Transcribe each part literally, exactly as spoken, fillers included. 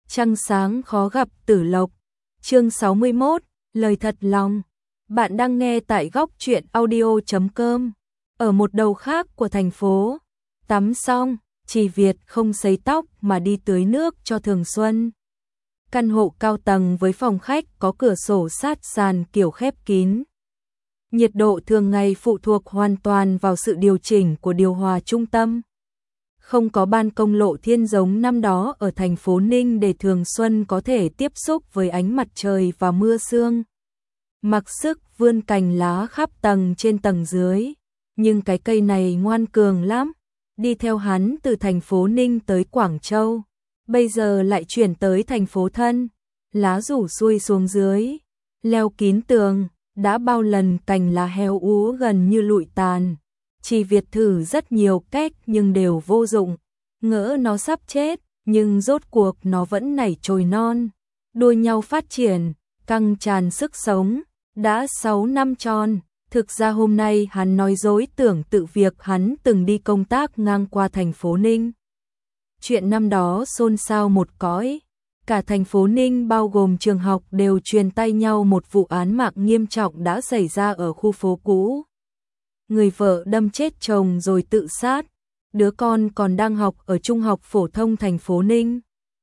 Trăng sáng khó gặp tử lộc. Chương sáu mươi mốt, lời thật lòng. Bạn đang nghe tại góc truyện audio chấm com. Ở một đầu khác của thành phố, tắm xong, Trì Việt không sấy tóc mà đi tưới nước cho Thường Xuân. Căn hộ cao tầng với phòng khách có cửa sổ sát sàn kiểu khép kín. Nhiệt độ thường ngày phụ thuộc hoàn toàn vào sự điều chỉnh của điều hòa trung tâm. Không có ban công lộ thiên giống năm đó ở thành phố Ninh để Thường Xuân có thể tiếp xúc với ánh mặt trời và mưa sương. Mặc sức vươn cành lá khắp tầng trên tầng dưới, nhưng cái cây này ngoan cường lắm, đi theo hắn từ thành phố Ninh tới Quảng Châu, bây giờ lại chuyển tới thành phố Thân, lá rủ xuôi xuống dưới, leo kín tường, đã bao lần cành lá héo úa gần như lụi tàn. Trì Việt thử rất nhiều cách nhưng đều vô dụng, ngỡ nó sắp chết, nhưng rốt cuộc nó vẫn nảy chồi non, đua nhau phát triển, căng tràn sức sống, đã sáu năm tròn. Thực ra hôm nay hắn nói dối tưởng tự việc hắn từng đi công tác ngang qua thành phố Ninh. Chuyện năm đó xôn xao một cõi, cả thành phố Ninh bao gồm trường học đều truyền tay nhau một vụ án mạng nghiêm trọng đã xảy ra ở khu phố cũ. Người vợ đâm chết chồng rồi tự sát, đứa con còn đang học ở trung học phổ thông thành phố Ninh.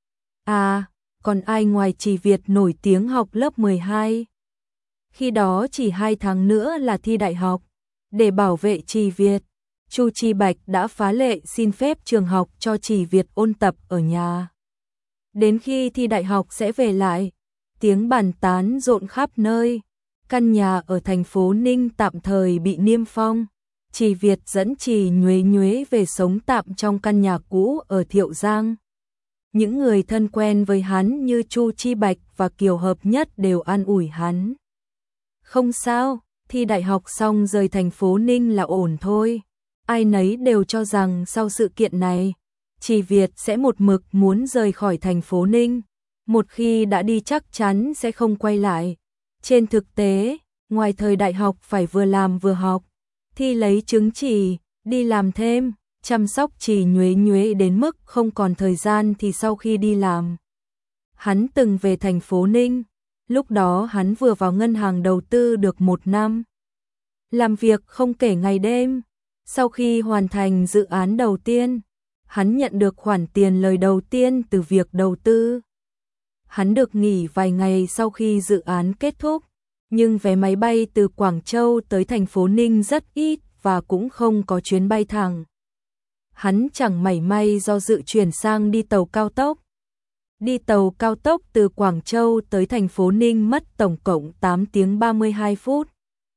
À, còn ai ngoài Trì Việt nổi tiếng học lớp mười hai. Khi đó chỉ hai tháng nữa là thi đại học. Để bảo vệ Trì Việt, Chu Chi Bạch đã phá lệ xin phép trường học cho Trì Việt ôn tập ở nhà. Đến khi thi đại học sẽ về lại, tiếng bàn tán rộn khắp nơi. Căn nhà ở thành phố Ninh tạm thời bị niêm phong. Trì Việt dẫn Trì Nhuế Nhuế về sống tạm trong căn nhà cũ ở Thiệu Giang. Những người thân quen với hắn như Chu Chi Bạch và Kiều Hợp Nhất đều an ủi hắn. Không sao, thi đại học xong rời thành phố Ninh là ổn thôi. Ai nấy đều cho rằng sau sự kiện này, Trì Việt sẽ một mực muốn rời khỏi thành phố Ninh. Một khi đã đi chắc chắn sẽ không quay lại. Trên thực tế, ngoài thời đại học phải vừa làm vừa học, thi lấy chứng chỉ, đi làm thêm, chăm sóc Trì Nhuế Nhuế đến mức không còn thời gian thì sau khi đi làm. Hắn từng về thành phố Ninh, lúc đó hắn vừa vào ngân hàng đầu tư được một năm. Làm việc không kể ngày đêm, sau khi hoàn thành dự án đầu tiên, hắn nhận được khoản tiền lời đầu tiên từ việc đầu tư. Hắn được nghỉ vài ngày sau khi dự án kết thúc, nhưng vé máy bay từ Quảng Châu tới thành phố Ninh rất ít và cũng không có chuyến bay thẳng. Hắn chẳng mảy may do dự chuyển sang đi tàu cao tốc. Đi tàu cao tốc từ Quảng Châu tới thành phố Ninh mất tổng cộng tám tiếng ba mươi hai phút.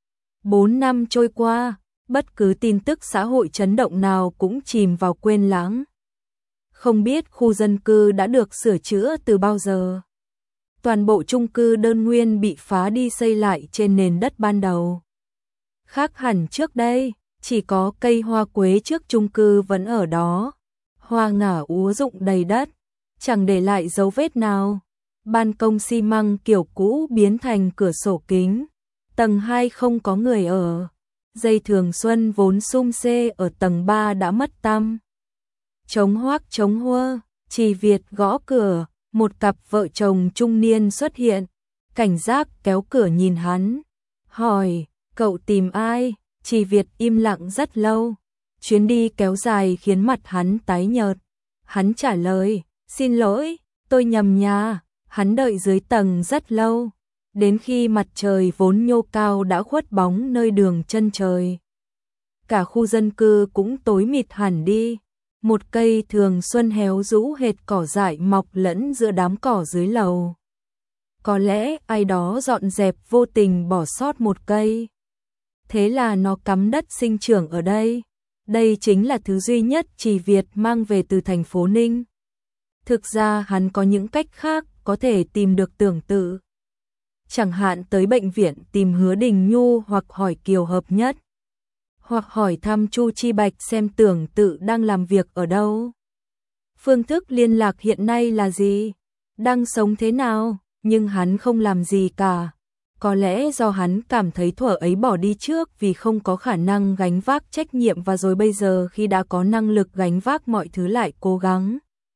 bốn năm trôi qua, bất cứ tin tức xã hội chấn động nào cũng chìm vào quên lãng. Không biết khu dân cư đã được sửa chữa từ bao giờ. Toàn bộ chung cư đơn nguyên bị phá đi xây lại trên nền đất ban đầu. Khác hẳn trước đây, chỉ có cây hoa quế trước chung cư vẫn ở đó. Hoa ngả úa rụng đầy đất, chẳng để lại dấu vết nào. Ban công xi măng kiểu cũ biến thành cửa sổ kính. Tầng hai không có người ở. Dây Thường Xuân vốn sum xê ở tầng ba đã mất tăm. Trống hoác trống hua, Trì Việt gõ cửa, một cặp vợ chồng trung niên xuất hiện, cảnh giác kéo cửa nhìn hắn, hỏi, cậu tìm ai? Trì Việt im lặng rất lâu, chuyến đi kéo dài khiến mặt hắn tái nhợt. Hắn trả lời, xin lỗi, tôi nhầm nhà. Hắn đợi dưới tầng rất lâu, đến khi mặt trời vốn nhô cao đã khuất bóng nơi đường chân trời. Cả khu dân cư cũng tối mịt hẳn đi. Một cây thường xuân héo rũ hệt cỏ dại mọc lẫn giữa đám cỏ dưới lầu. Có lẽ ai đó dọn dẹp vô tình bỏ sót một cây. Thế là nó cắm đất sinh trưởng ở đây. Đây chính là thứ duy nhất Trì Việt mang về từ thành phố Ninh. Thực ra hắn có những cách khác có thể tìm được Tưởng Tự. Chẳng hạn tới bệnh viện tìm Hứa Đình Nhu hoặc hỏi Kiều Hợp Nhất. Hoặc hỏi thăm Chu Chi Bạch xem Tưởng Tự đang làm việc ở đâu. Phương thức liên lạc hiện nay là gì? Đang sống thế nào? Nhưng hắn không làm gì cả. Có lẽ do hắn cảm thấy thuở ấy bỏ đi trước vì không có khả năng gánh vác trách nhiệm và rồi bây giờ khi đã có năng lực gánh vác mọi thứ lại cố gắng.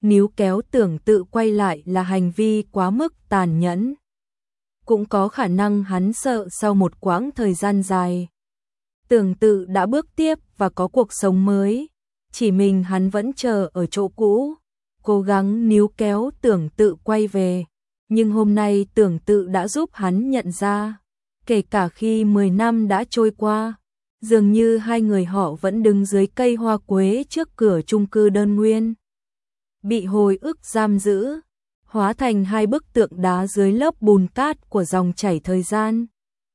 níu kéo Tưởng Tự quay lại là hành vi quá mức tàn nhẫn. Cũng có khả năng hắn sợ sau một quãng thời gian dài, Tưởng Tự đã bước tiếp và có cuộc sống mới, chỉ mình hắn vẫn chờ ở chỗ cũ, cố gắng níu kéo Tưởng Tự quay về. Nhưng hôm nay Tưởng Tự đã giúp hắn nhận ra, kể cả khi mười năm đã trôi qua, dường như hai người họ vẫn đứng dưới cây hoa quế trước cửa chung cư đơn nguyên. Bị hồi ức giam giữ, hóa thành hai bức tượng đá dưới lớp bùn cát của dòng chảy thời gian.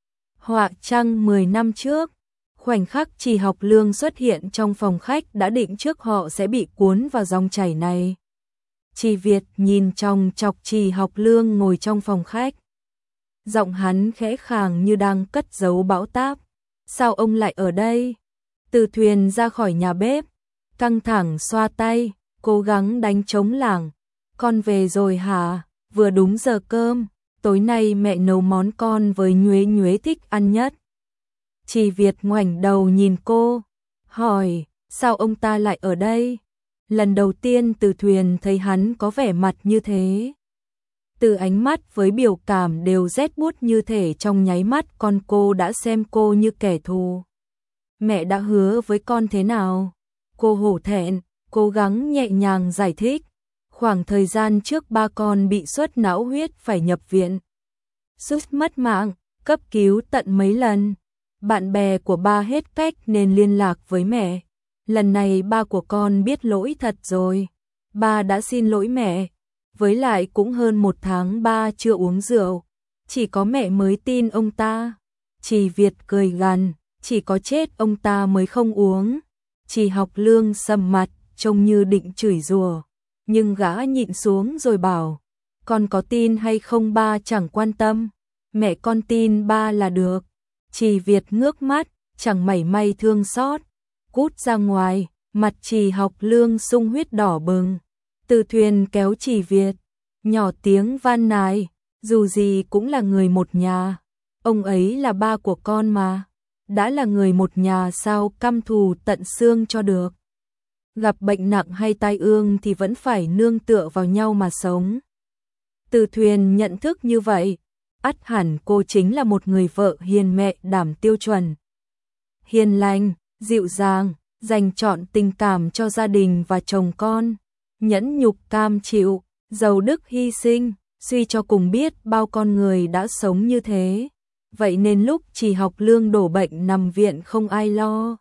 Họa trăng mười năm trước, khoảnh khắc Trì Học Lương xuất hiện trong phòng khách đã định trước họ sẽ bị cuốn vào dòng chảy này. Trì Việt nhìn chòng chọc Trì Học Lương ngồi trong phòng khách. Giọng hắn khẽ khàng như đang cất giấu bão táp. Sao ông lại ở đây? Từ Thuyền ra khỏi nhà bếp, căng thẳng xoa tay, cố gắng đánh trống lảng. Con về rồi hả? Vừa đúng giờ cơm, tối nay mẹ nấu món con với Nhuế Nhuế thích ăn nhất. Trì Việt ngoảnh đầu nhìn cô, hỏi, sao ông ta lại ở đây? Lần đầu tiên Từ Thuyền thấy hắn có vẻ mặt như thế. Từ ánh mắt với biểu cảm đều rét buốt như thể trong nháy mắt con cô đã xem cô như kẻ thù. Mẹ đã hứa với con thế nào? Cô hổ thẹn, cố gắng nhẹ nhàng giải thích. Khoảng thời gian trước ba con bị xuất não huyết phải nhập viện. Suýt mất mạng, cấp cứu tận mấy lần. Bạn bè của ba hết cách nên liên lạc với mẹ. Lần này ba của con biết lỗi thật rồi. Ba đã xin lỗi mẹ. Với lại cũng hơn một tháng ba chưa uống rượu. Chỉ có mẹ mới tin ông ta. Trì Việt cười gằn, chỉ có chết ông ta mới không uống. Trì Học Lương sầm mặt, trông như định chửi rủa, nhưng gã nhịn xuống rồi bảo, con có tin hay không ba chẳng quan tâm, mẹ con tin ba là được. Trì Việt ngước mắt, chẳng mảy may thương xót, cút ra ngoài. Mặt Trì Học Lương sung huyết đỏ bừng. Từ Thuyền kéo Trì Việt, nhỏ tiếng van nài, dù gì cũng là người một nhà, ông ấy là ba của con mà, đã là người một nhà sao căm thù tận xương cho được. Gặp bệnh nặng hay tai ương thì vẫn phải nương tựa vào nhau mà sống. Từ Thuyền nhận thức như vậy, ắt hẳn cô chính là một người vợ hiền mẹ đảm tiêu chuẩn. Hiền lành, dịu dàng, dành trọn tình cảm cho gia đình và chồng con, nhẫn nhục cam chịu, giàu đức hy sinh, suy cho cùng biết bao con người đã sống như thế. Vậy nên lúc Trì Học Lương đổ bệnh nằm viện không ai lo.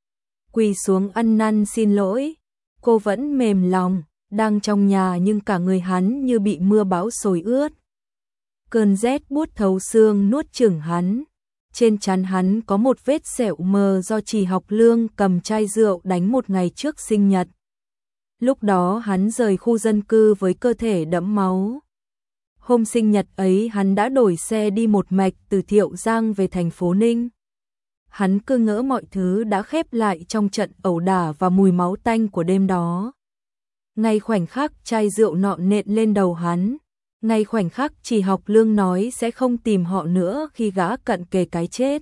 Quỳ xuống ăn năn xin lỗi, cô vẫn mềm lòng, đang trong nhà nhưng cả người hắn như bị mưa bão xối ướt. Cơn rét buốt thấu xương nuốt chửng hắn. Trên trán hắn có một vết sẹo mờ do Trì Học Lương cầm chai rượu đánh một ngày trước sinh nhật. Lúc đó hắn rời khu dân cư với cơ thể đẫm máu. Hôm sinh nhật ấy hắn đã đổi xe đi một mạch từ Thiệu Giang về thành phố Ninh. Hắn cứ ngỡ mọi thứ đã khép lại trong trận ẩu đả và mùi máu tanh của đêm đó. Ngay khoảnh khắc chai rượu nọ nện lên đầu hắn, ngay khoảnh khắc Trì Học Lương nói sẽ không tìm họ nữa khi gã cận kề cái chết.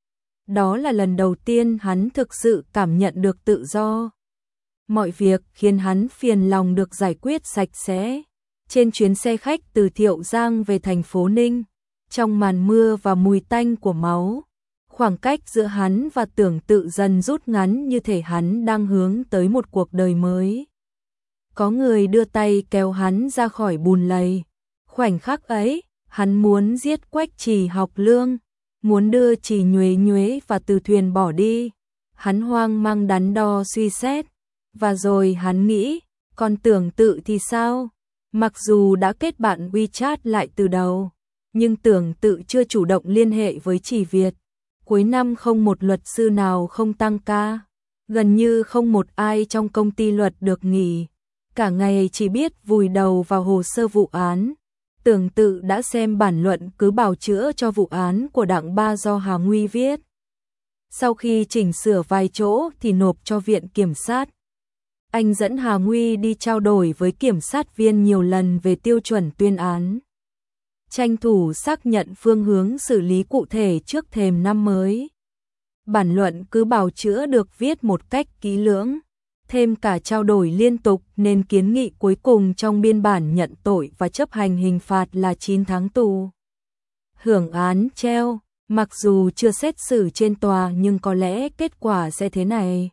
Đó là lần đầu tiên hắn thực sự cảm nhận được tự do. Mọi việc khiến hắn phiền lòng được giải quyết sạch sẽ. Trên chuyến xe khách từ Thiệu Giang về thành phố Ninh, trong màn mưa và mùi tanh của máu, khoảng cách giữa hắn và Tưởng Tự dần rút ngắn như thể hắn đang hướng tới một cuộc đời mới. Có người đưa tay kéo hắn ra khỏi bùn lầy. Khoảnh khắc ấy, hắn muốn giết Quách Trì Học Lương, muốn đưa Trì Nhuế Nhuế và Từ Thuyền bỏ đi. Hắn hoang mang đắn đo suy xét, và rồi hắn nghĩ, còn Tưởng Tự thì sao? Mặc dù đã kết bạn WeChat lại từ đầu, nhưng Tưởng Tự chưa chủ động liên hệ với Trì Việt. Cuối năm không một luật sư nào không tăng ca, gần như không một ai trong công ty luật được nghỉ. Cả ngày chỉ biết vùi đầu vào hồ sơ vụ án. Tưởng Tự đã xem bản luận cứ bào chữa cho vụ án của Đặng Ba do Hà Nguy viết. Sau khi chỉnh sửa vài chỗ thì nộp cho viện kiểm sát. Anh dẫn Hà Nguy đi trao đổi với kiểm sát viên nhiều lần về tiêu chuẩn tuyên án, tranh thủ xác nhận phương hướng xử lý cụ thể trước thềm năm mới. Bản luận cứ bào chữa được viết một cách kỹ lưỡng, thêm cả trao đổi liên tục nên kiến nghị cuối cùng trong biên bản nhận tội và chấp hành hình phạt là chín tháng tù. Hưởng án treo, mặc dù chưa xét xử trên tòa nhưng có lẽ kết quả sẽ thế này.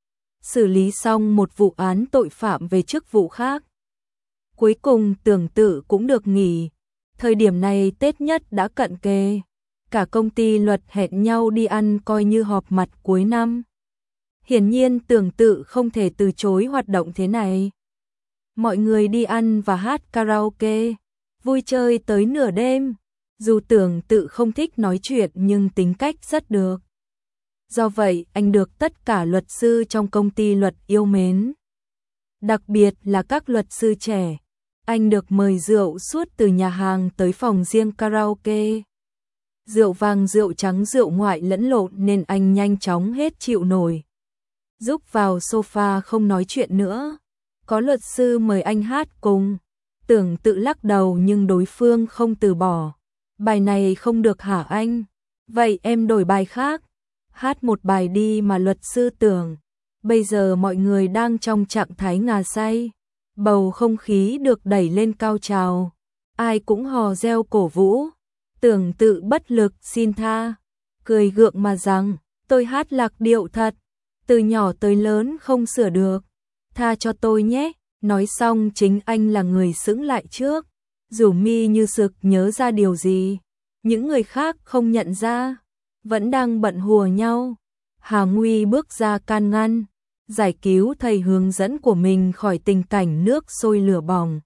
Xử lý xong một vụ án tội phạm về chức vụ khác. Cuối cùng Tưởng Tự cũng được nghỉ. Thời điểm này Tết Nhất đã cận kề. Cả công ty luật hẹn nhau đi ăn coi như họp mặt cuối năm. Hiển nhiên Tưởng Tự không thể từ chối hoạt động thế này. Mọi người đi ăn và hát karaoke, vui chơi tới nửa đêm. Dù Tưởng Tự không thích nói chuyện nhưng tính cách rất được. Do vậy anh được tất cả luật sư trong công ty luật yêu mến. Đặc biệt là các luật sư trẻ. Anh được mời rượu suốt từ nhà hàng tới phòng riêng karaoke. Rượu vang rượu trắng rượu ngoại lẫn lộn nên anh nhanh chóng hết chịu nổi. Rúc vào sofa không nói chuyện nữa. Có luật sư mời anh hát cùng. Tưởng Tự lắc đầu nhưng đối phương không từ bỏ. Bài này không được hả anh? Vậy em đổi bài khác. Hát một bài đi mà luật sư Tưởng. Bây giờ mọi người đang trong trạng thái ngà say. Bầu không khí được đẩy lên cao trào. Ai cũng hò reo cổ vũ. Tưởng Tự bất lực xin tha. Cười gượng mà rằng, tôi hát lạc điệu thật. Từ nhỏ tới lớn không sửa được. Tha cho tôi nhé. Nói xong chính anh là người sững lại trước. Rủ mi như sực nhớ ra điều gì. Những người khác không nhận ra. Vẫn đang bận hùa nhau. Hà Nguy bước ra can ngăn. Giải cứu thầy hướng dẫn của mình khỏi tình cảnh nước sôi lửa bỏng.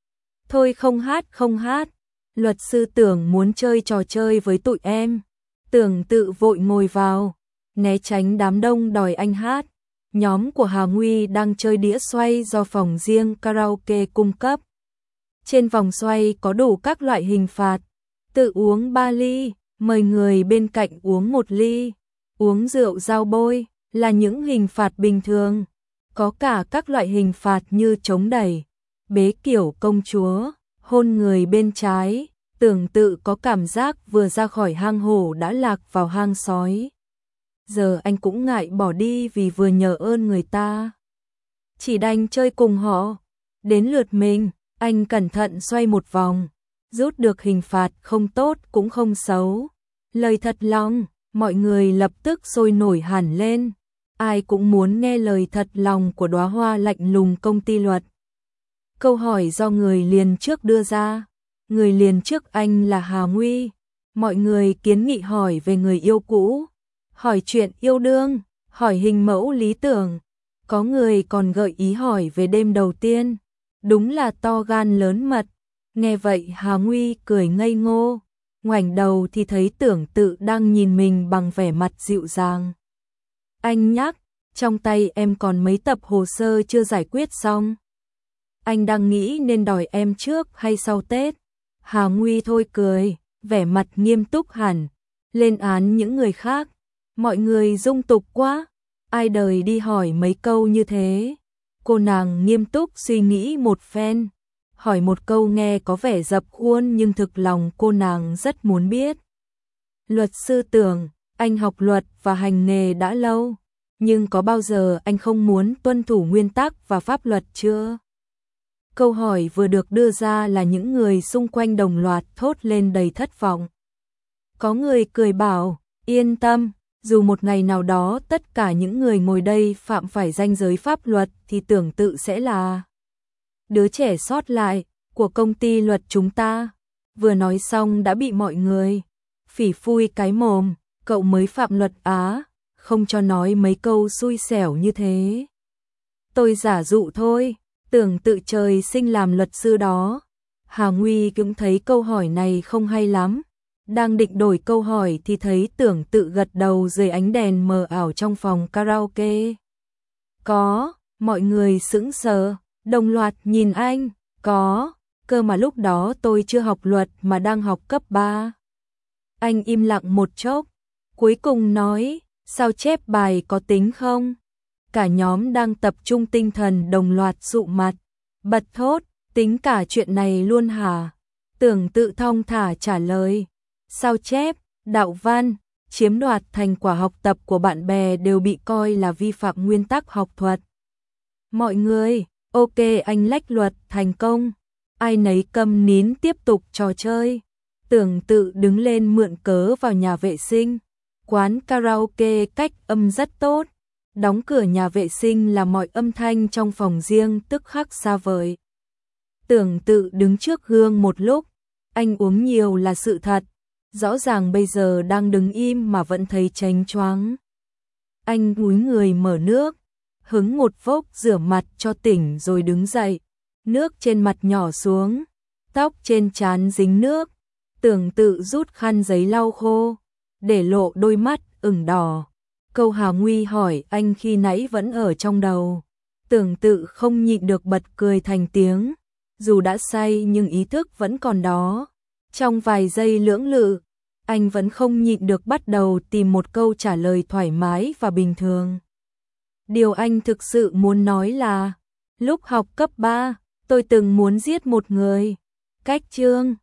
Thôi không hát không hát. Luật sư Tưởng muốn chơi trò chơi với tụi em. Tưởng Tự vội ngồi vào. Né tránh đám đông đòi anh hát. Nhóm của Hà Nguy đang chơi đĩa xoay do phòng riêng karaoke cung cấp. Trên vòng xoay có đủ các loại hình phạt. Tự uống ba ly, mời người bên cạnh uống một ly. Uống rượu dao bôi là những hình phạt bình thường. Có cả các loại hình phạt như chống đẩy, bế kiểu công chúa, hôn người bên trái. Tưởng Tự có cảm giác vừa ra khỏi hang hổ đã lạc vào hang sói. Giờ anh cũng ngại bỏ đi vì vừa nhờ ơn người ta. Chỉ đành chơi cùng họ. Đến lượt mình, anh cẩn thận xoay một vòng. Rút được hình phạt không tốt cũng không xấu. Lời thật lòng, mọi người lập tức sôi nổi hẳn lên. Ai cũng muốn nghe lời thật lòng của đóa hoa lạnh lùng công ty luật. Câu hỏi do người liền trước đưa ra. Người liền trước anh là Hà Nguy. Mọi người kiến nghị hỏi về người yêu cũ. Hỏi chuyện yêu đương, hỏi hình mẫu lý tưởng. Có người còn gợi ý hỏi về đêm đầu tiên. Đúng là to gan lớn mật. Nghe vậy Hà Nguy cười ngây ngô. Ngoảnh đầu thì thấy Tưởng Tự đang nhìn mình bằng vẻ mặt dịu dàng. Anh nhắc, trong tay em còn mấy tập hồ sơ chưa giải quyết xong. Anh đang nghĩ nên đòi em trước hay sau Tết. Hà Nguy thôi cười, vẻ mặt nghiêm túc hẳn. Lên án những người khác. Mọi người dung tục quá. Ai đời đi hỏi mấy câu như thế. Cô nàng nghiêm túc suy nghĩ một phen. Hỏi một câu nghe có vẻ dập khuôn nhưng thực lòng cô nàng rất muốn biết. Luật sư Tưởng, anh học luật và hành nghề đã lâu. Nhưng có bao giờ anh không muốn tuân thủ nguyên tắc và pháp luật chưa? Câu hỏi vừa được đưa ra là những người xung quanh đồng loạt thốt lên đầy thất vọng. Có người cười bảo, yên tâm, dù một ngày nào đó tất cả những người ngồi đây phạm phải ranh giới pháp luật thì Tưởng Tự sẽ là đứa trẻ sót lại của công ty luật chúng ta. Vừa nói xong đã bị mọi người phỉ phui cái mồm, cậu mới phạm luật á, không cho nói mấy câu xui xẻo như thế. Tôi giả dụ thôi, Tưởng Tự trời sinh làm luật sư đó. Hà Nguy cũng thấy câu hỏi này không hay lắm. Đang định đổi câu hỏi thì thấy Tưởng Tự gật đầu dưới ánh đèn mờ ảo trong phòng karaoke. Có, mọi người sững sờ, đồng loạt nhìn anh, có, cơ mà lúc đó tôi chưa học luật mà đang học cấp ba. Anh im lặng một chốc, cuối cùng nói, sao chép bài có tính không? Cả nhóm đang tập trung tinh thần đồng loạt sụ mặt, bật thốt, tính cả chuyện này luôn hả? Tưởng Tự thong thả trả lời, sao chép, đạo văn, chiếm đoạt thành quả học tập của bạn bè đều bị coi là vi phạm nguyên tắc học thuật. Mọi người, ok anh lách luật thành công. Ai nấy câm nín tiếp tục trò chơi. Tưởng Tự đứng lên mượn cớ vào nhà vệ sinh. Quán karaoke cách âm rất tốt. Đóng cửa nhà vệ sinh là mọi âm thanh trong phòng riêng tức khắc xa vời. Tưởng Tự đứng trước gương một lúc. Anh uống nhiều là sự thật. Rõ ràng bây giờ đang đứng im mà vẫn thấy chánh choáng. Anh cúi người mở nước. Hứng một vốc rửa mặt cho tỉnh rồi đứng dậy. Nước trên mặt nhỏ xuống. Tóc trên trán dính nước. Tưởng Tự rút khăn giấy lau khô. Để lộ đôi mắt ửng đỏ. Câu Hà Nguy hỏi anh khi nãy vẫn ở trong đầu. Tưởng Tự không nhịn được bật cười thành tiếng. Dù đã say nhưng ý thức vẫn còn đó. Trong vài giây lưỡng lự, anh vẫn không nhịn được bắt đầu tìm một câu trả lời thoải mái và bình thường. Điều anh thực sự muốn nói là, lúc học cấp ba, tôi từng muốn giết một người. Cách chương